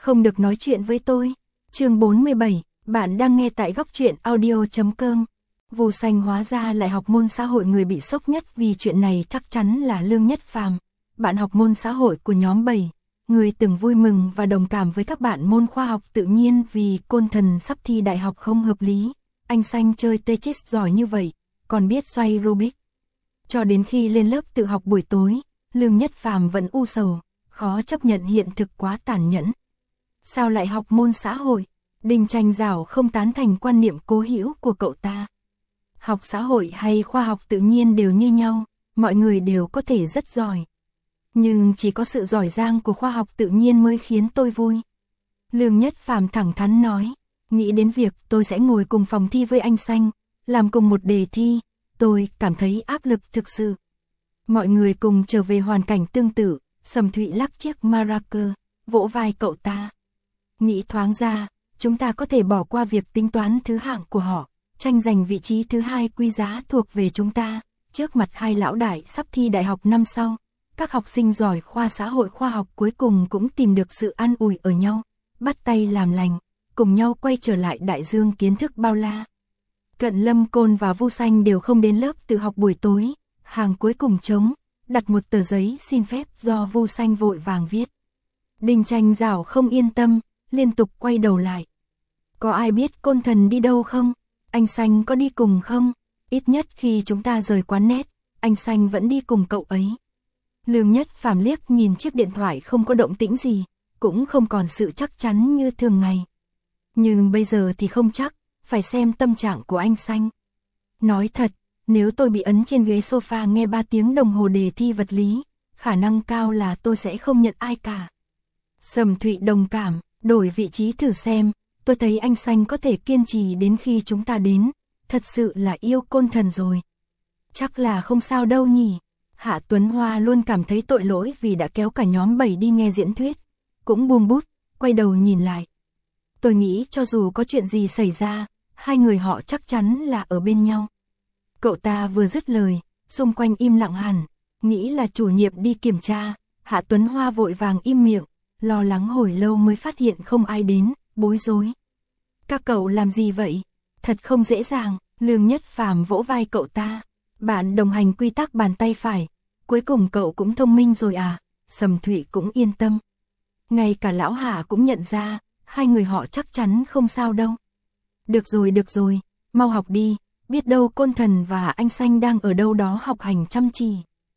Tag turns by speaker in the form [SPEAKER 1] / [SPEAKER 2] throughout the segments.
[SPEAKER 1] Không được nói chuyện với tôi. Chương 47, bạn đang nghe tại góc truyện audio.com. Vu Xanh hóa ra lại học môn xã hội, người bị sốc nhất vì chuyện này chắc chắn là Lương Nhất Phàm. Bạn học môn xã hội của nhóm 7, người từng vui mừng và đồng cảm với các bạn môn khoa học tự nhiên vì Côn Thần sắp thi đại học không hợp lý. Anh Xanh chơi Tetris giỏi như vậy, còn biết xoay Rubik. Cho đến khi lên lớp tự học buổi tối, Lương Nhất Phàm vẫn u sầu, khó chấp nhận hiện thực quá tàn nhẫn. Sao lại học môn xã hội? Đinh Tranh Giảo không tán thành quan niệm cố hữu của cậu ta. Học xã hội hay khoa học tự nhiên đều như nhau, mọi người đều có thể rất giỏi. Nhưng chỉ có sự giỏi giang của khoa học tự nhiên mới khiến tôi vui. Lương Nhất Phàm thẳng thắn nói, nghĩ đến việc tôi sẽ ngồi cùng phòng thi với anh Xanh, làm cùng một đề thi, tôi cảm thấy áp lực thực sự. Mọi người cùng trở về hoàn cảnh tương tự, Sầm Thụy lắc chiếc maracas, vỗ vai cậu ta. Nghĩ thoáng ra, chúng ta có thể bỏ qua việc tính toán thứ hạng của họ, tranh giành vị trí thứ hai quý giá thuộc về chúng ta, trước mặt hai lão đại sắp thi đại học năm sau. Các học sinh giỏi khoa xã hội khoa học cuối cùng cũng tìm được sự an ủi ở nhau, bắt tay làm lành, cùng nhau quay trở lại đại dương kiến thức bao la. Cận Lâm Côn và Vu Xanh đều không đến lớp tự học buổi tối, hàng cuối cùng trống, đặt một tờ giấy xin phép do Vu Xanh vội vàng viết. Đinh Tranh Giảo không yên tâm, liên tục quay đầu lại. Có ai biết Côn Thần đi đâu không? Anh Xanh có đi cùng không? Ít nhất khi chúng ta rời quán net, anh Xanh vẫn đi cùng cậu ấy. Lương Nhất Phàm liếc nhìn chiếc điện thoại không có động tĩnh gì, cũng không còn sự chắc chắn như thường ngày. Nhưng bây giờ thì không chắc, phải xem tâm trạng của anh Xanh. Nói thật, nếu tôi bị ấn trên ghế sofa nghe 3 tiếng đồng hồ đề thi vật lý, khả năng cao là tôi sẽ không nhận ai cả. Sầm Thụy đồng cảm, đổi vị trí thử xem, tôi thấy anh Xanh có thể kiên trì đến khi chúng ta đến, thật sự là yêu Côn Thần rồi. Chắc là không sao đâu nhỉ. Hạ Tuấn Hoa luôn cảm thấy tội lỗi vì đã kéo cả nhóm 7 đi nghe diễn thuyết, cũng buông bút, quay đầu nhìn lại. Tôi nghĩ cho dù có chuyện gì xảy ra, hai người họ chắc chắn là ở bên nhau. Cậu ta vừa dứt lời, xung quanh im lặng hẳn, nghĩ là chủ nhiệm đi kiểm tra. Hạ Tuấn Hoa vội vàng im miệng, lo lắng hồi lâu mới phát hiện không ai đến, bối rối. Các cậu làm gì vậy? Thật không dễ dàng. Lương Nhất Phàm vỗ vai cậu ta. Bạn đồng hành quy tắc bàn tay phải, cuối cùng cậu cũng thông minh rồi à? Sầm Thụy cũng yên tâm. Ngay cả lão Hạ cũng nhận ra, hai người họ chắc chắn không sao đâu. Được rồi, mau học đi, biết đâu Côn Thần và anh Xanh đang ở đâu đó học hành chăm chỉ.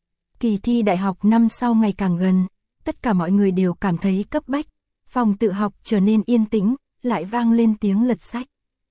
[SPEAKER 1] Kỳ thi đại học năm sau ngày càng gần, tất cả mọi người đều cảm thấy cấp bách, phòng tự học trở nên yên tĩnh, lại vang lên tiếng lật sách.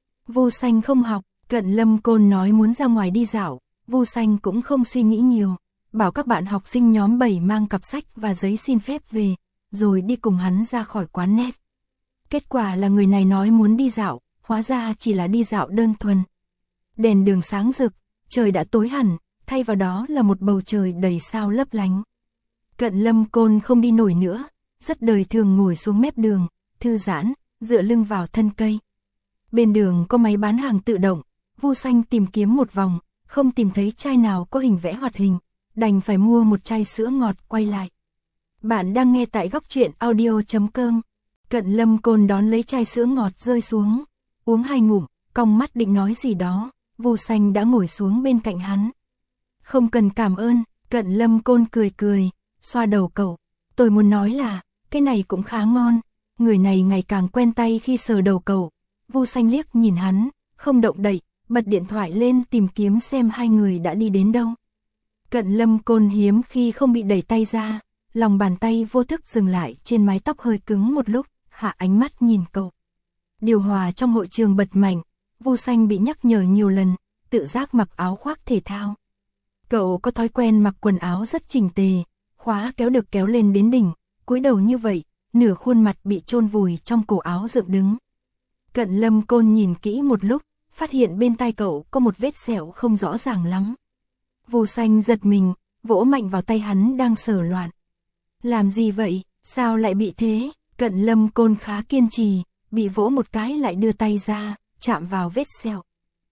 [SPEAKER 1] Vu Xanh không học, Cận Lâm Côn nói muốn ra ngoài đi dạo, Vu Xanh cũng không suy nghĩ nhiều, bảo các bạn học sinh nhóm 7 mang cặp sách và giấy xin phép về, rồi đi cùng hắn ra khỏi quán net. Kết quả là người này nói muốn đi dạo, hóa ra chỉ là đi dạo đơn thuần. Đèn đường sáng rực, trời đã tối hẳn, thay vào đó là một bầu trời đầy sao lấp lánh. Cận Lâm Côn không đi nổi nữa, rất đời thường ngồi xuống mép đường, thư giãn, dựa lưng vào thân cây. Bên đường có máy bán hàng tự động, Vu Xanh tìm kiếm một vòng, không tìm thấy chai nào có hình vẽ hoạt hình, đành phải mua một chai sữa ngọt quay lại. Bạn đang nghe tại góc truyện audio.com. Cận Lâm Côn đón lấy chai sữa ngọt rơi xuống, uống 2 ngụm, cong mắt định nói gì đó, Vu Xanh đã ngồi xuống bên cạnh hắn. Không cần cảm ơn, Cận Lâm Côn cười, xoa đầu cậu. Tôi muốn nói là, cái này cũng khá ngon. Người này ngày càng quen tay khi sờ đầu cậu. Vu Xanh liếc nhìn hắn, không động đậy, bật điện thoại lên tìm kiếm xem hai người đã đi đến đâu. Cận Lâm Côn hiếm khi không bị đẩy tay ra, lòng bàn tay vô thức dừng lại trên mái tóc hơi cứng một lúc, hạ ánh mắt nhìn cậu. Điều hòa trong hội trường bật mạnh, Vu Xanh bị nhắc nhở nhiều lần, tự giác mặc áo khoác thể thao. Cậu có thói quen mặc quần áo rất chỉnh tề, khóa kéo được kéo lên đến đỉnh, cúi đầu như vậy, nửa khuôn mặt bị chôn vùi trong cổ áo dựng đứng. Cận Lâm Côn nhìn kỹ một lúc, phát hiện bên tai cậu có một vết sẹo không rõ ràng lắm. Vu Xanh giật mình, vỗ mạnh vào tay hắn đang sờ loạn. Làm gì vậy, sao lại bị thế? Cận Lâm Côn khá kiên trì, bị vỗ một cái lại đưa tay ra, chạm vào vết sẹo.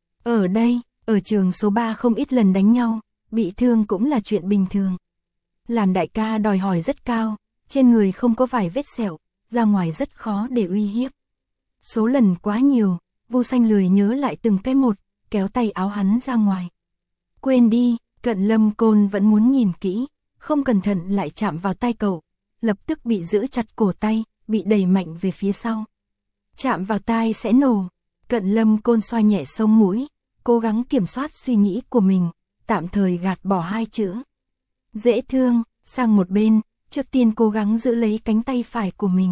[SPEAKER 1] Ở đây, ở trường số 3 không ít lần đánh nhau, bị thương cũng là chuyện bình thường. Làm đại ca đòi hỏi rất cao, trên người không có vài vết sẹo, ra ngoài rất khó để uy hiếp. Số lần quá nhiều, Vu Xanh lười nhớ lại từng cái một, kéo tay áo hắn ra ngoài. Quên đi, Cận Lâm Côn vẫn muốn nhìn kỹ, không cẩn thận lại chạm vào tay cậu, lập tức bị giữ chặt cổ tay, bị đẩy mạnh về phía sau. Chạm vào tai sẽ nổ. Cận Lâm Côn xoa nhẹ sống mũi, cố gắng kiểm soát suy nghĩ của mình, tạm thời gạt bỏ hai chữ. Dễ thương, sang một bên, trước tiên cố gắng giữ lấy cánh tay phải của mình.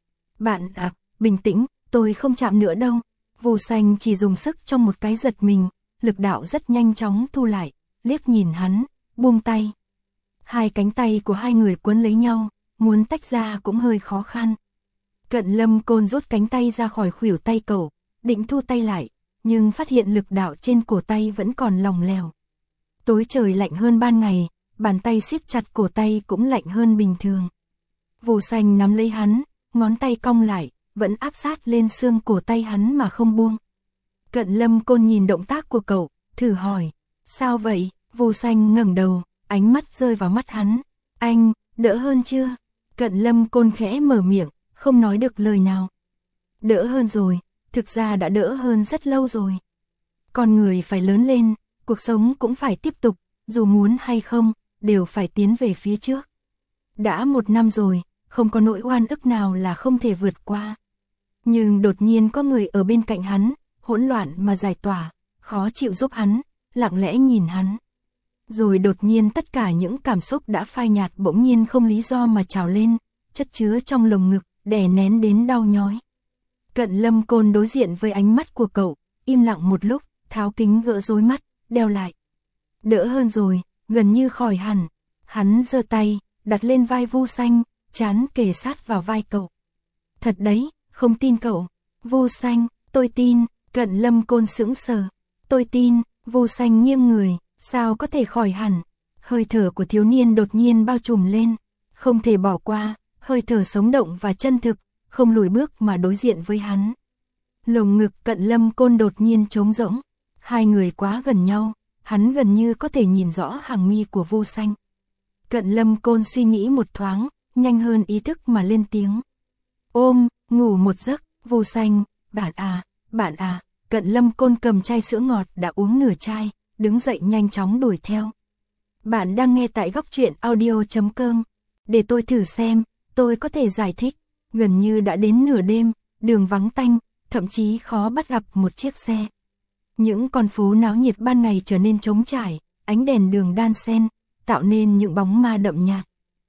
[SPEAKER 1] Bạn à, bình tĩnh, tôi không chạm nữa đâu. Vu Xanh chỉ dùng sức trong một cái giật mình, lực đạo rất nhanh chóng thu lại, liếc nhìn hắn, buông tay. Hai cánh tay của hai người quấn lấy nhau, muốn tách ra cũng hơi khó khăn. Cận Lâm Côn rút cánh tay ra khỏi khuỷu tay cậu, định thu tay lại, nhưng phát hiện lực đạo trên cổ tay vẫn còn lỏng lẻo. Tối trời lạnh hơn ban ngày, bàn tay siết chặt cổ tay cũng lạnh hơn bình thường. Vu Xanh nắm lấy hắn, ngón tay cong lại, vẫn áp sát lên xương cổ tay hắn mà không buông. Cận Lâm Côn nhìn động tác của cậu, thử hỏi, sao vậy? Vu Xanh ngẩng đầu, ánh mắt rơi vào mắt hắn. Anh, đỡ hơn chưa? Cận Lâm Côn khẽ mở miệng, không nói được lời nào. Đỡ hơn rồi, thực ra đã đỡ hơn rất lâu rồi. Con người phải lớn lên, cuộc sống cũng phải tiếp tục, dù muốn hay không, đều phải tiến về phía trước. Đã 1 năm rồi, không có nỗi oan ức nào là không thể vượt qua. Nhưng đột nhiên có người ở bên cạnh hắn, hỗn loạn mà giải tỏa, khó chịu giúp hắn, lặng lẽ nhìn hắn. Rồi đột nhiên tất cả những cảm xúc đã phai nhạt bỗng nhiên không lý do mà trào lên, chất chứa trong lồng ngực, đè nén đến đau nhói. Cận Lâm Côn đối diện với ánh mắt của cậu, im lặng một lúc, tháo kính gỡ rối mắt, đeo lại. Đỡ hơn rồi, gần như khỏi hẳn. Hắn giơ tay, đặt lên vai Vu Xanh, trán kề sát vào vai cậu. Thật đấy, không tin cậu. Vu Xanh, tôi tin. Cận Lâm Côn sững sờ. Tôi tin. Vu Xanh nghiêng người, sao có thể khỏi hẳn. Hơi thở của thiếu niên đột nhiên bao trùm lên. Không thể bỏ qua, hơi thở sống động và chân thực, không lùi bước mà đối diện với hắn. Lồng ngực Cận Lâm Côn đột nhiên trống rỗng. Hai người quá gần nhau, hắn gần như có thể nhìn rõ hàng mi của Vu Xanh. Cận Lâm Côn suy nghĩ một thoáng, nhanh hơn ý thức mà lên tiếng. Ôm, ngủ một giấc. Vu Xanh, bạn à. Cận Lâm Côn cầm chai sữa ngọt đã uống nửa chai, đứng dậy nhanh chóng đuổi theo. Bạn đang nghe tại góc truyện audio.com. Để tôi thử xem, tôi có thể giải thích. Gần như đã đến nửa đêm, đường vắng tanh, thậm chí khó bắt gặp một chiếc xe. Những con phố náo nhiệt ban ngày trở nên trống trải, ánh đèn đường đan xen, tạo nên những bóng ma đậm nhạt.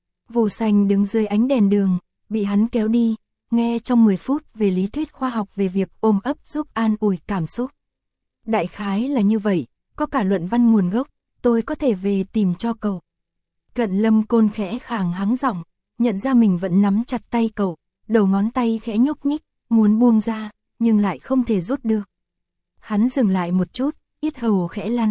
[SPEAKER 1] Vu Xanh đứng dưới ánh đèn đường, bị hắn kéo đi, nghe trong 10 phút về lý thuyết khoa học về việc ôm ấp giúp an ủi cảm xúc. Đại khái là như vậy, có cả luận văn nguồn gốc, tôi có thể về tìm cho cậu. Cận Lâm Côn khẽ khàng hắng giọng, nhận ra mình vẫn nắm chặt tay cậu, đầu ngón tay khẽ nhúc nhích, muốn buông ra, nhưng lại không thể rút được. Hắn dừng lại một chút, yết hầu khẽ lăn.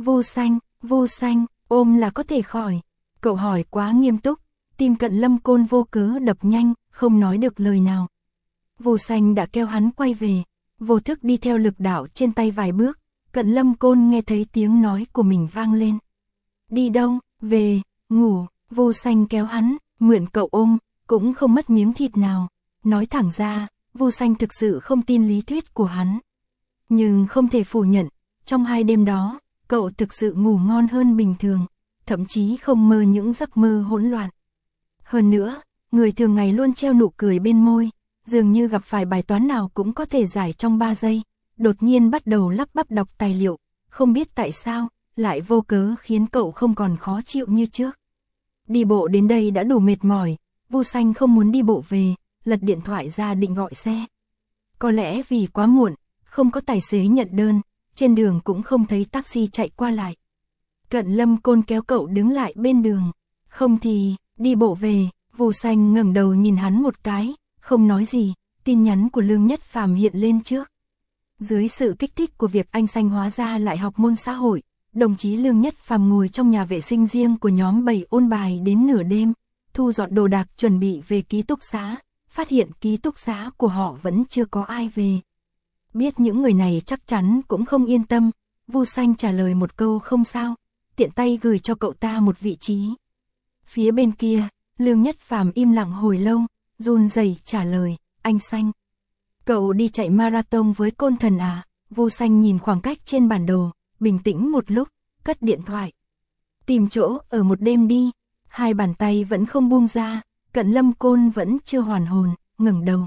[SPEAKER 1] Vu Xanh, ôm là có thể khỏi. Cậu hỏi quá nghiêm túc, tim Cận Lâm Côn vô cớ đập nhanh, không nói được lời nào. Vu Xanh đã kéo hắn quay về, vô thức đi theo lực đạo trên tay vài bước, Cận Lâm Côn nghe thấy tiếng nói của mình vang lên. Đi đâu? Về, ngủ. Vu Xanh kéo hắn, mượn cậu ôm, cũng không mất miếng thịt nào. Nói thẳng ra, Vu Xanh thực sự không tin lý thuyết của hắn. Nhưng không thể phủ nhận, trong 2 đêm đó, cậu thực sự ngủ ngon hơn bình thường, thậm chí không mơ những giấc mơ hỗn loạn. Hơn nữa, người thường ngày luôn treo nụ cười bên môi, dường như gặp phải bài toán nào cũng có thể giải trong 3 giây, đột nhiên bắt đầu lắp bắp đọc tài liệu, không biết tại sao, lại vô cớ khiến cậu không còn khó chịu như trước. Đi bộ đến đây đã đủ mệt mỏi, Vu Xanh không muốn đi bộ về, lật điện thoại ra định gọi xe. Có lẽ vì quá muộn, không có tài xế nhận đơn, trên đường cũng không thấy taxi chạy qua lại. Cận Lâm Côn kéo cậu đứng lại bên đường, không thì, đi bộ về. Vu Xanh ngẩng đầu nhìn hắn một cái, không nói gì, tin nhắn của Lương Nhất Phàm hiện lên trước. Dưới sự kích thích của việc anh Xanh hóa ra lại học môn xã hội, đồng chí Lương Nhất Phàm ngồi trong nhà vệ sinh riêng của nhóm 7 ôn bài đến nửa đêm, thu dọn đồ đạc chuẩn bị về ký túc xá, phát hiện ký túc xá của họ vẫn chưa có ai về. Biết những người này chắc chắn cũng không yên tâm, Vu Xanh trả lời một câu không sao, tiện tay gửi cho cậu ta một vị trí. Phía bên kia, Lương Nhất Phàm im lặng hồi lâu, run rẩy trả lời, anh Xanh. Cậu đi chạy marathon với Côn Thần à? Vô Xanh nhìn khoảng cách trên bản đồ, bình tĩnh một lúc, cất điện thoại. Tìm chỗ ở một đêm đi. Hai bàn tay vẫn không buông ra, Cận Lâm Côn vẫn chưa hoàn hồn, ngẩng đầu.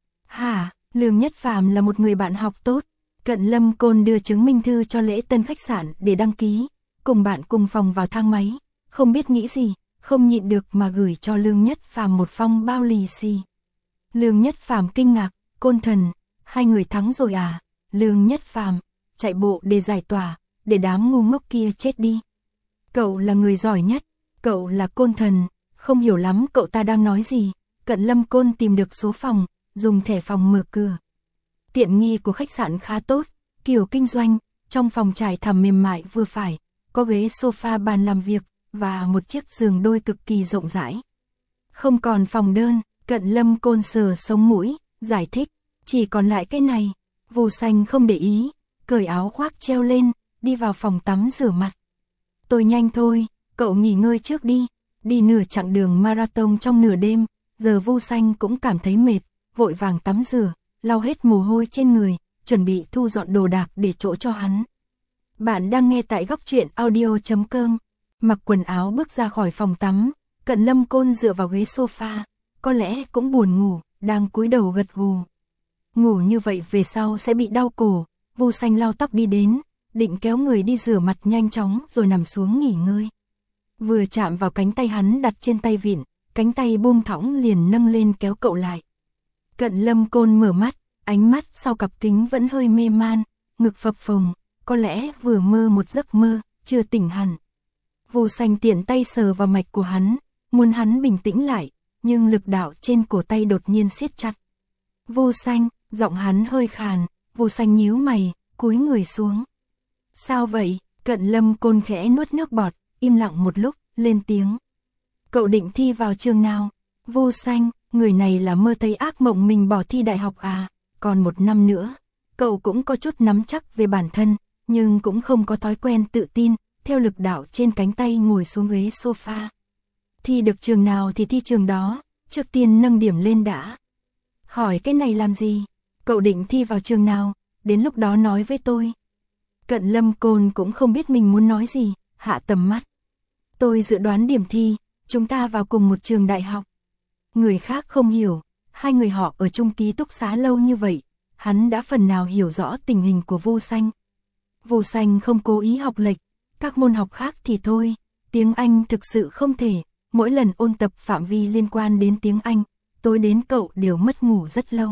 [SPEAKER 1] Hả, Lương Nhất Phàm là một người bạn học tốt. Cận Lâm Côn đưa chứng minh thư cho lễ tân khách sạn để đăng ký, cùng bạn cùng phòng vào thang máy, không biết nghĩ gì, không nhịn được mà gửi cho Lương Nhất Phàm một phong bao lì xì. Lương Nhất Phàm kinh ngạc, Côn Thần, hai người thắng rồi à? Lương Nhất Phàm, chạy bộ để giải tỏa, để đám ngu ngốc kia chết đi. Cậu là người giỏi nhất, cậu là Côn Thần, không hiểu lắm cậu ta đang nói gì. Cận Lâm Côn tìm được số phòng, dùng thẻ phòng mở cửa. Tiện nghi của khách sạn khá tốt, kiểu kinh doanh, trong phòng trải thảm mềm mại vừa phải, có ghế sofa bàn làm việc, và một chiếc giường đôi cực kỳ rộng rãi. Không còn phòng đơn, Cận Lâm Côn sờ sống mũi, giải thích, chỉ còn lại cái này. Vô Xanh không để ý, cởi áo khoác treo lên, đi vào phòng tắm rửa mặt. Tôi nhanh thôi, cậu nghỉ ngơi trước đi. Đi nửa chặng đường marathon trong nửa đêm, giờ Vô Xanh cũng cảm thấy mệt, vội vàng tắm rửa, lau hết mồ hôi trên người, chuẩn bị thu dọn đồ đạc để chỗ cho hắn. Bạn đang nghe tại góc truyện audio.com. Mặc quần áo bước ra khỏi phòng tắm, Cận Lâm Côn dựa vào ghế sofa, có lẽ cũng buồn ngủ, đang cúi đầu gật gù. Ngủ như vậy về sau sẽ bị đau cổ. Vô Xanh lau tóc đi đến, định kéo người đi rửa mặt nhanh chóng rồi nằm xuống nghỉ ngơi. Vừa chạm vào cánh tay hắn đặt trên tay vịn, cánh tay buông thõng liền nâng lên kéo cậu lại. Cận Lâm Côn mở mắt, ánh mắt sau cặp kính vẫn hơi mê man, ngực phập phồng, có lẽ vừa mơ một giấc mơ, chưa tỉnh hẳn. Vô Xanh tiện tay sờ vào mạch của hắn, muốn hắn bình tĩnh lại, nhưng lực đạo trên cổ tay đột nhiên siết chặt. Vô Xanh, giọng hắn hơi khàn, Vô Xanh nhíu mày, cúi người xuống. Sao vậy? Cận Lâm Côn khẽ nuốt nước bọt, im lặng một lúc, lên tiếng. Cậu định thi vào trường nào? Vô Xanh, người này là mơ thấy ác mộng mình bỏ thi đại học à? Còn một năm nữa, cậu cũng có chút nắm chắc về bản thân, nhưng cũng không có thói quen tự tin, theo lực đạo trên cánh tay ngồi xuống ghế sofa. Thi được trường nào thì thi trường đó, trước tiên nâng điểm lên đã. Hỏi cái này làm gì? Cậu định thi vào trường nào? Đến lúc đó nói với tôi. Cận Lâm Côn cũng không biết mình muốn nói gì, hạ tầm mắt. Tôi dự đoán điểm thi, chúng ta vào cùng một trường đại học. Người khác không hiểu, hai người họ ở chung ký túc xá lâu như vậy, hắn đã phần nào hiểu rõ tình hình của Vô Xanh. Vô Xanh không cố ý học lệch, các môn học khác thì thôi, tiếng Anh thực sự không thể, mỗi lần ôn tập phạm vi liên quan đến tiếng Anh, tối đến cậu đều mất ngủ rất lâu.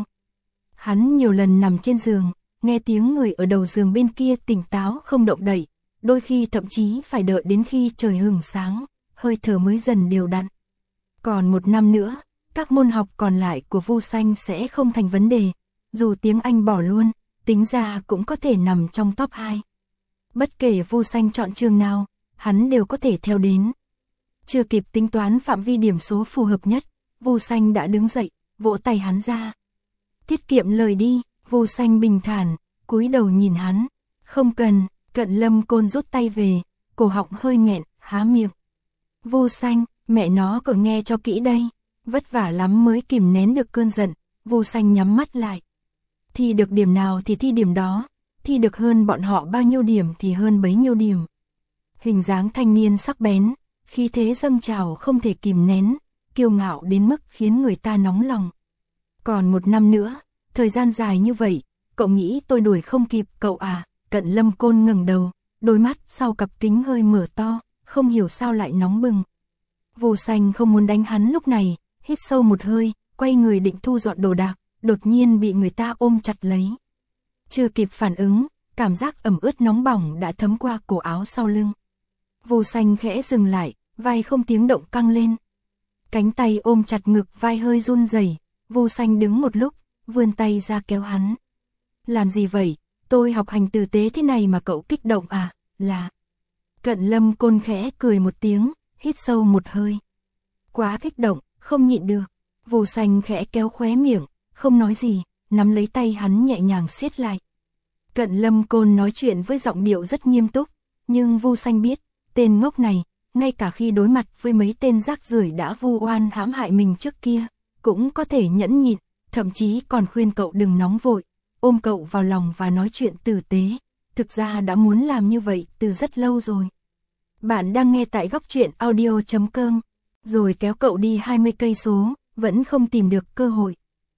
[SPEAKER 1] Hắn nhiều lần nằm trên giường, nghe tiếng người ở đầu giường bên kia tỉnh táo không động đậy, đôi khi thậm chí phải đợi đến khi trời hửng sáng, hơi thở mới dần đều đặn. Còn một năm nữa, các môn học còn lại của Vô Xanh sẽ không thành vấn đề, dù tiếng Anh bỏ luôn, tính ra cũng có thể nằm trong top 2. Bất kể Vô Xanh chọn trường nào, hắn đều có thể theo đến. Chưa kịp tính toán phạm vi điểm số phù hợp nhất, Vô Xanh đã đứng dậy, vỗ tay hắn ra. Tiết kiệm lời đi. Vô Xanh bình thản, cúi đầu nhìn hắn. Không cần. Cận Lâm Côn rút tay về, cổ họng hơi nghẹn, há miệng. Vô Xanh, mẹ nó cậu nghe cho kỹ đây. Vất vả lắm mới kìm nén được cơn giận. Vô Xanh nhắm mắt lại. Thi được điểm nào thì thi điểm đó, thi được hơn bọn họ bao nhiêu điểm thì hơn bấy nhiêu điểm. Hình dáng thanh niên sắc bén, khí thế dâng trào không thể kìm nén, kiêu ngạo đến mức khiến người ta nóng lòng. Còn một năm nữa, thời gian dài như vậy, cậu nghĩ tôi đuổi không kịp cậu à? Cận Lâm Côn ngẩng đầu, đôi mắt sau cặp kính hơi mở to, không hiểu sao lại nóng bừng. Vô Xanh không muốn đánh hắn lúc này, hít sâu một hơi, quay người định thu dọn đồ đạc, đột nhiên bị người ta ôm chặt lấy. Chưa kịp phản ứng, cảm giác ẩm ướt nóng bỏng đã thấm qua cổ áo sau lưng. Vô Xanh khẽ dừng lại, vai không tiếng động căng lên. Cánh tay ôm chặt ngực vai hơi run rẩy. Vô Xanh đứng một lúc, vươn tay ra kéo hắn. Làm gì vậy? Tôi học hành tử tế thế này mà cậu kích động à? Là... Cận Lâm Côn khẽ cười một tiếng, hít sâu một hơi. Quá kích động, không nhịn được. Vô Xanh khẽ kéo khóe miệng, không nói gì, nắm lấy tay hắn nhẹ nhàng siết lại. Cận Lâm Côn nói chuyện với giọng điệu rất nghiêm túc, nhưng Vô Xanh biết, tên ngốc này, ngay cả khi đối mặt với mấy tên rác rưởi đã vu oan hãm hại mình trước kia, cũng có thể nhẫn nhịn, thậm chí còn khuyên cậu đừng nóng vội, ôm cậu vào lòng và nói chuyện tử tế. Thực ra đã muốn làm như vậy từ rất lâu rồi. Bạn đang nghe tại góc truyện audio.com, rồi kéo cậu đi 20 cây số, vẫn không tìm được cơ hội.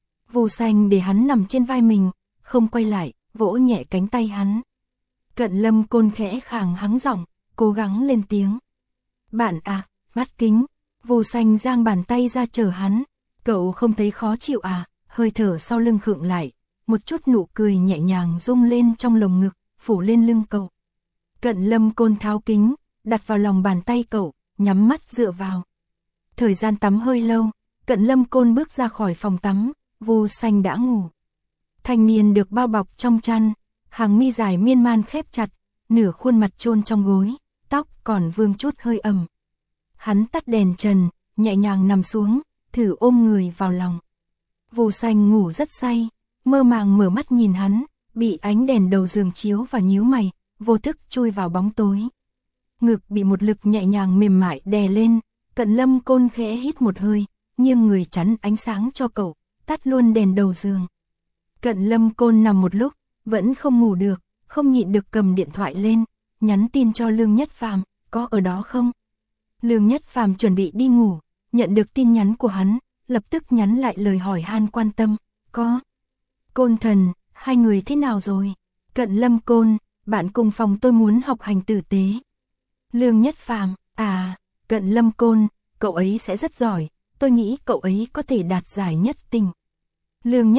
[SPEAKER 1] Vô Xanh để hắn nằm trên vai mình, không quay lại, vỗ nhẹ cánh tay hắn. Cận Lâm Côn khẽ khàng hắng giọng, cố gắng lên tiếng. Bạn à, mắt kính. Vô Xanh giang bàn tay ra chở hắn. Cậu không thấy khó chịu à? Hơi thở sau lưng khựng lại, một chút nụ cười nhẹ nhàng rung lên trong lồng ngực, phủ lên lưng cậu. Cận Lâm Côn tháo kính, đặt vào lòng bàn tay cậu, nhắm mắt dựa vào. Thời gian tắm hơi lâu, Cận Lâm Côn bước ra khỏi phòng tắm, Vô Xanh đã ngủ. Thanh niên được bao bọc trong chăn, hàng mi dài miên man khép chặt, nửa khuôn mặt chôn trong gối, tóc còn vương chút hơi ẩm. Hắn tắt đèn trần, nhẹ nhàng nằm xuống, thử ôm người vào lòng. Vô Xanh ngủ rất say, mơ màng mở mắt nhìn hắn, bị ánh đèn đầu giường chiếu và nhíu mày, vô thức chui vào bóng tối. Ngực bị một lực nhẹ nhàng mềm mại đè lên, Cận Lâm Côn khẽ hít một hơi, nghiêng người chắn ánh sáng cho cậu, tắt luôn đèn đầu giường. Cận Lâm Côn nằm một lúc, vẫn không ngủ được, không nhịn được cầm điện thoại lên, nhắn tin cho Lương Nhất Phàm, có ở đó không? Lương Nhất Phàm chuẩn bị đi ngủ, nhận được tin nhắn của hắn, lập tức nhắn lại lời hỏi han quan tâm, có. Côn thần, hai người thế nào rồi? Cận Lâm Côn, bạn cùng phòng tôi muốn học hành tử tế. Lương Nhất Phàm, à, Cận Lâm Côn, cậu ấy sẽ rất giỏi, tôi nghĩ cậu ấy có thể đạt giải nhất tình. Lương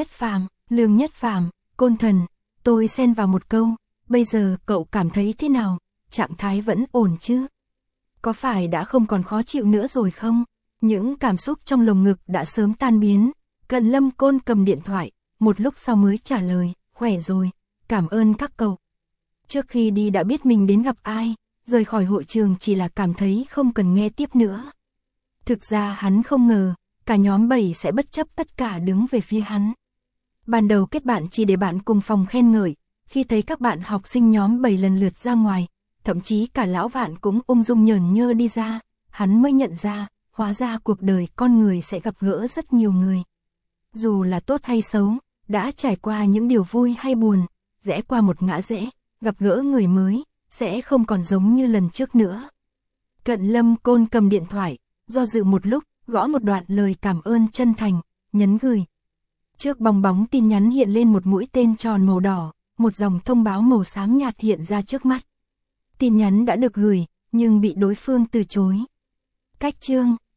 [SPEAKER 1] Nhất Phàm, Côn thần, tôi xen vào một câu, bây giờ cậu cảm thấy thế nào, trạng thái vẫn ổn chứ? Có phải đã không còn khó chịu nữa rồi không? Những cảm xúc trong lồng ngực đã sớm tan biến. Cận Lâm Côn cầm điện thoại, một lúc sau mới trả lời, khỏe rồi, cảm ơn các cậu. Trước khi đi đã biết mình đến gặp ai, rời khỏi hội trường chỉ là cảm thấy không cần nghe tiếp nữa. Thực ra hắn không ngờ, cả nhóm 7 sẽ bất chấp tất cả đứng về phía hắn. Ban đầu kết bạn chỉ để bạn cùng phòng khen ngợi, khi thấy các bạn học sinh nhóm 7 lần lượt ra ngoài, thậm chí cả lão Vạn cũng ung dung nhởn nhơ đi ra, hắn mới nhận ra, hóa ra cuộc đời con người sẽ gặp gỡ rất nhiều người. Dù là tốt hay xấu, đã trải qua những điều vui hay buồn, rẽ qua một ngã rẽ, gặp gỡ người mới, sẽ không còn giống như lần trước nữa. Cận Lâm Côn cầm điện thoại, do dự một lúc, gõ một đoạn lời cảm ơn chân thành, nhấn gửi. Trước bong bóng tin nhắn hiện lên một mũi tên tròn màu đỏ, một dòng thông báo màu xám nhạt hiện ra trước mắt. Tin nhắn đã được gửi, nhưng bị đối phương từ chối. Cách chương